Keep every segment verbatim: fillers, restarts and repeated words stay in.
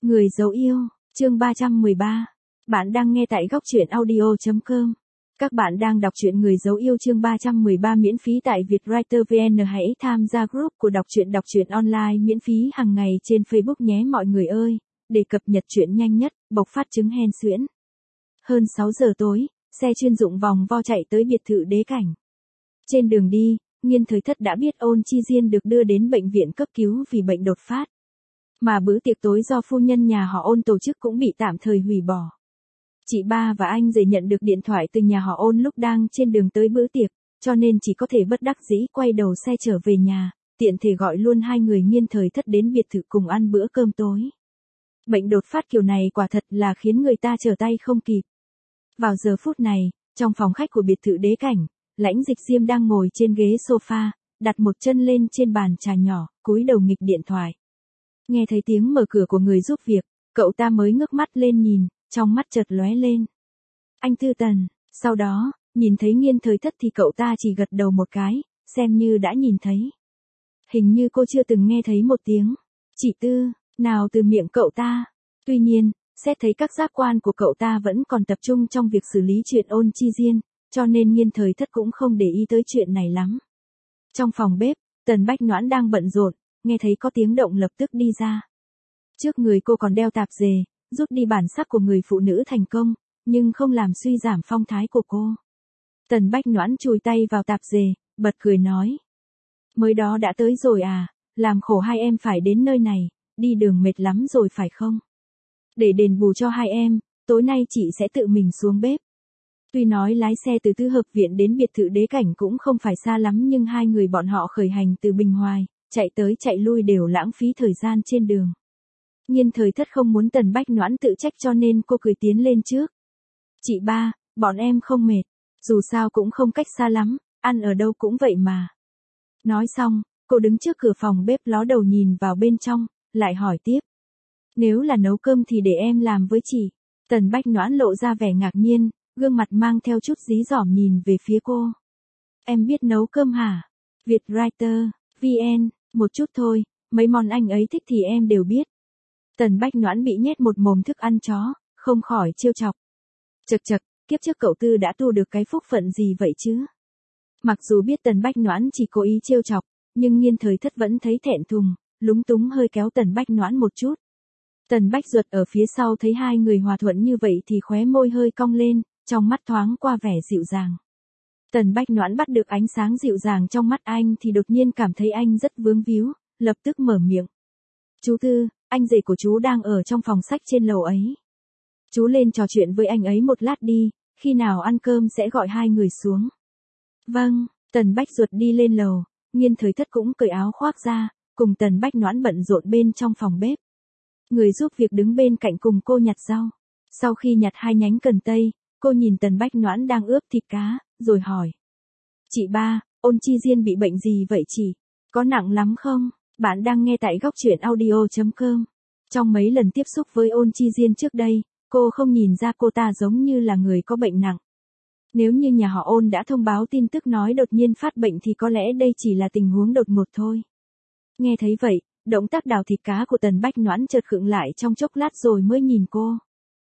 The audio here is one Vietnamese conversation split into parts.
Người dấu yêu, chương ba trăm mười ba. Bạn đang nghe tại góc truyện audio chấm com. Các bạn đang đọc truyện Người dấu yêu chương ba trăm mười ba miễn phí tại Vietwriter vê en. Hãy tham gia group của đọc truyện đọc truyện online miễn phí hàng ngày trên Facebook nhé mọi người ơi, để cập nhật truyện nhanh nhất, bộc phát chứng hen suyễn. Hơn sáu giờ tối, xe chuyên dụng vòng vo chạy tới biệt thự Đế Cảnh. Trên đường đi, Nghiên Thời Thất đã biết Ôn Chi Diên được đưa đến bệnh viện cấp cứu vì bệnh đột phát. Mà bữa tiệc tối do phu nhân nhà họ Ôn tổ chức cũng bị tạm thời hủy bỏ. Chị ba và anh rể nhận được điện thoại từ nhà họ Ôn lúc đang trên đường tới bữa tiệc, cho nên chỉ có thể bất đắc dĩ quay đầu xe trở về nhà, tiện thể gọi luôn hai người Nghiên Thời Thất đến biệt thự cùng ăn bữa cơm tối. Bệnh đột phát kiểu này quả thật là khiến người ta trở tay không kịp. Vào giờ phút này, trong phòng khách của biệt thự Đế Cảnh, Lãnh Dịch Diêm đang ngồi trên ghế sofa, đặt một chân lên trên bàn trà nhỏ, cúi đầu nghịch điện thoại. Nghe thấy tiếng mở cửa của người giúp việc, cậu ta mới ngước mắt lên nhìn, trong mắt chợt lóe lên. Anh Tư Tần, sau đó, nhìn thấy Nghiên Thời Thất thì cậu ta chỉ gật đầu một cái, xem như đã nhìn thấy. Hình như cô chưa từng nghe thấy một tiếng chị Tư nào từ miệng cậu ta. Tuy nhiên, xét thấy các giác quan của cậu ta vẫn còn tập trung trong việc xử lý chuyện Ôn Chi Diên, cho nên Nghiên Thời Thất cũng không để ý tới chuyện này lắm. Trong phòng bếp, Tần Bách Noãn đang bận rộn, nghe thấy có tiếng động lập tức đi ra. Trước người cô còn đeo tạp dề, rút đi bản sắc của người phụ nữ thành công, nhưng không làm suy giảm phong thái của cô. Tần Bách Noãn chùi tay vào tạp dề, bật cười nói. Mới đó đã tới rồi à, làm khổ hai em phải đến nơi này, đi đường mệt lắm rồi phải không? Để đền bù cho hai em, tối nay chị sẽ tự mình xuống bếp. Tuy nói lái xe từ Tư Hợp Viện đến biệt thự Đế Cảnh cũng không phải xa lắm nhưng hai người bọn họ khởi hành từ Bình Hoài, chạy tới chạy lui đều lãng phí thời gian trên đường. Nghiên Thời Thất không muốn Tần Bách Noãn tự trách cho nên cô cười tiến lên trước. Chị ba, bọn em không mệt, dù sao cũng không cách xa lắm, ăn ở đâu cũng vậy mà. Nói xong, cô đứng trước cửa phòng bếp ló đầu nhìn vào bên trong, lại hỏi tiếp. Nếu là nấu cơm thì để em làm với chị. Tần Bách Noãn lộ ra vẻ ngạc nhiên, gương mặt mang theo chút dí dỏm nhìn về phía cô. Em biết nấu cơm hả? Vietwriter, vê en, một chút thôi, mấy món anh ấy thích thì em đều biết. Tần Bách Noãn bị nhét một mồm thức ăn chó, không khỏi trêu chọc. Chật chật, kiếp trước cậu Tư đã tu được cái phúc phận gì vậy chứ? Mặc dù biết Tần Bách Noãn chỉ cố ý trêu chọc, nhưng Nghiên Thời Thất vẫn thấy thẹn thùng, lúng túng hơi kéo Tần Bách Noãn một chút. Tần Bách Duật ở phía sau thấy hai người hòa thuận như vậy thì khóe môi hơi cong lên, trong mắt thoáng qua vẻ dịu dàng. Tần Bách Noãn bắt được ánh sáng dịu dàng trong mắt anh thì đột nhiên cảm thấy anh rất vướng víu, lập tức mở miệng. Chú Tư, anh rể của chú đang ở trong phòng sách trên lầu ấy. Chú lên trò chuyện với anh ấy một lát đi, khi nào ăn cơm sẽ gọi hai người xuống. Vâng, Tần Bách Duật đi lên lầu, Nghiên Thời Thất cũng cởi áo khoác ra, cùng Tần Bách Noãn bận rộn bên trong phòng bếp. Người giúp việc đứng bên cạnh cùng cô nhặt rau. Sau khi nhặt hai nhánh cần tây, cô nhìn Tần Bách Noãn đang ướp thịt cá, rồi hỏi. Chị ba, Ôn Chi Diên bị bệnh gì vậy chị? Có nặng lắm không? Bạn đang nghe tại góc truyện audio chấm com. Trong mấy lần tiếp xúc với Ôn Chi Diên trước đây, cô không nhìn ra cô ta giống như là người có bệnh nặng. Nếu như nhà họ Ôn đã thông báo tin tức nói đột nhiên phát bệnh thì có lẽ đây chỉ là tình huống đột ngột thôi. Nghe thấy vậy, động tác đào thịt cá của Tần Bách Noãn chợt khựng lại trong chốc lát rồi mới nhìn cô.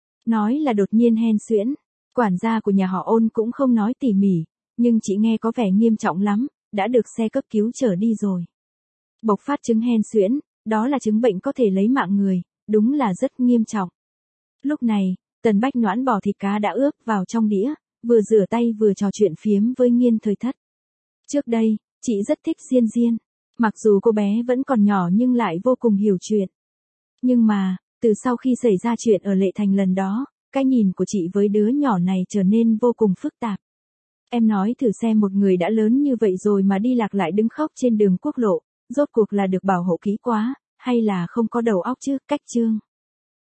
Nói là đột nhiên hen suyễn, quản gia của nhà họ Ôn cũng không nói tỉ mỉ, nhưng chị nghe có vẻ nghiêm trọng lắm, đã được xe cấp cứu chở đi rồi. Bộc phát chứng hen suyễn, đó là chứng bệnh có thể lấy mạng người, đúng là rất nghiêm trọng. Lúc này, Tần Bách Noãn bỏ thịt cá đã ướp vào trong đĩa, vừa rửa tay vừa trò chuyện phiếm với Nghiên Thời Thất. Trước đây, chị rất thích Diên Diên. Mặc dù cô bé vẫn còn nhỏ nhưng lại vô cùng hiểu chuyện. Nhưng mà, từ sau khi xảy ra chuyện ở Lệ Thành lần đó, cái nhìn của chị với đứa nhỏ này trở nên vô cùng phức tạp. Em nói thử xem một người đã lớn như vậy rồi mà đi lạc lại đứng khóc trên đường quốc lộ, rốt cuộc là được bảo hộ kỹ quá, hay là không có đầu óc chứ, Cách Chương.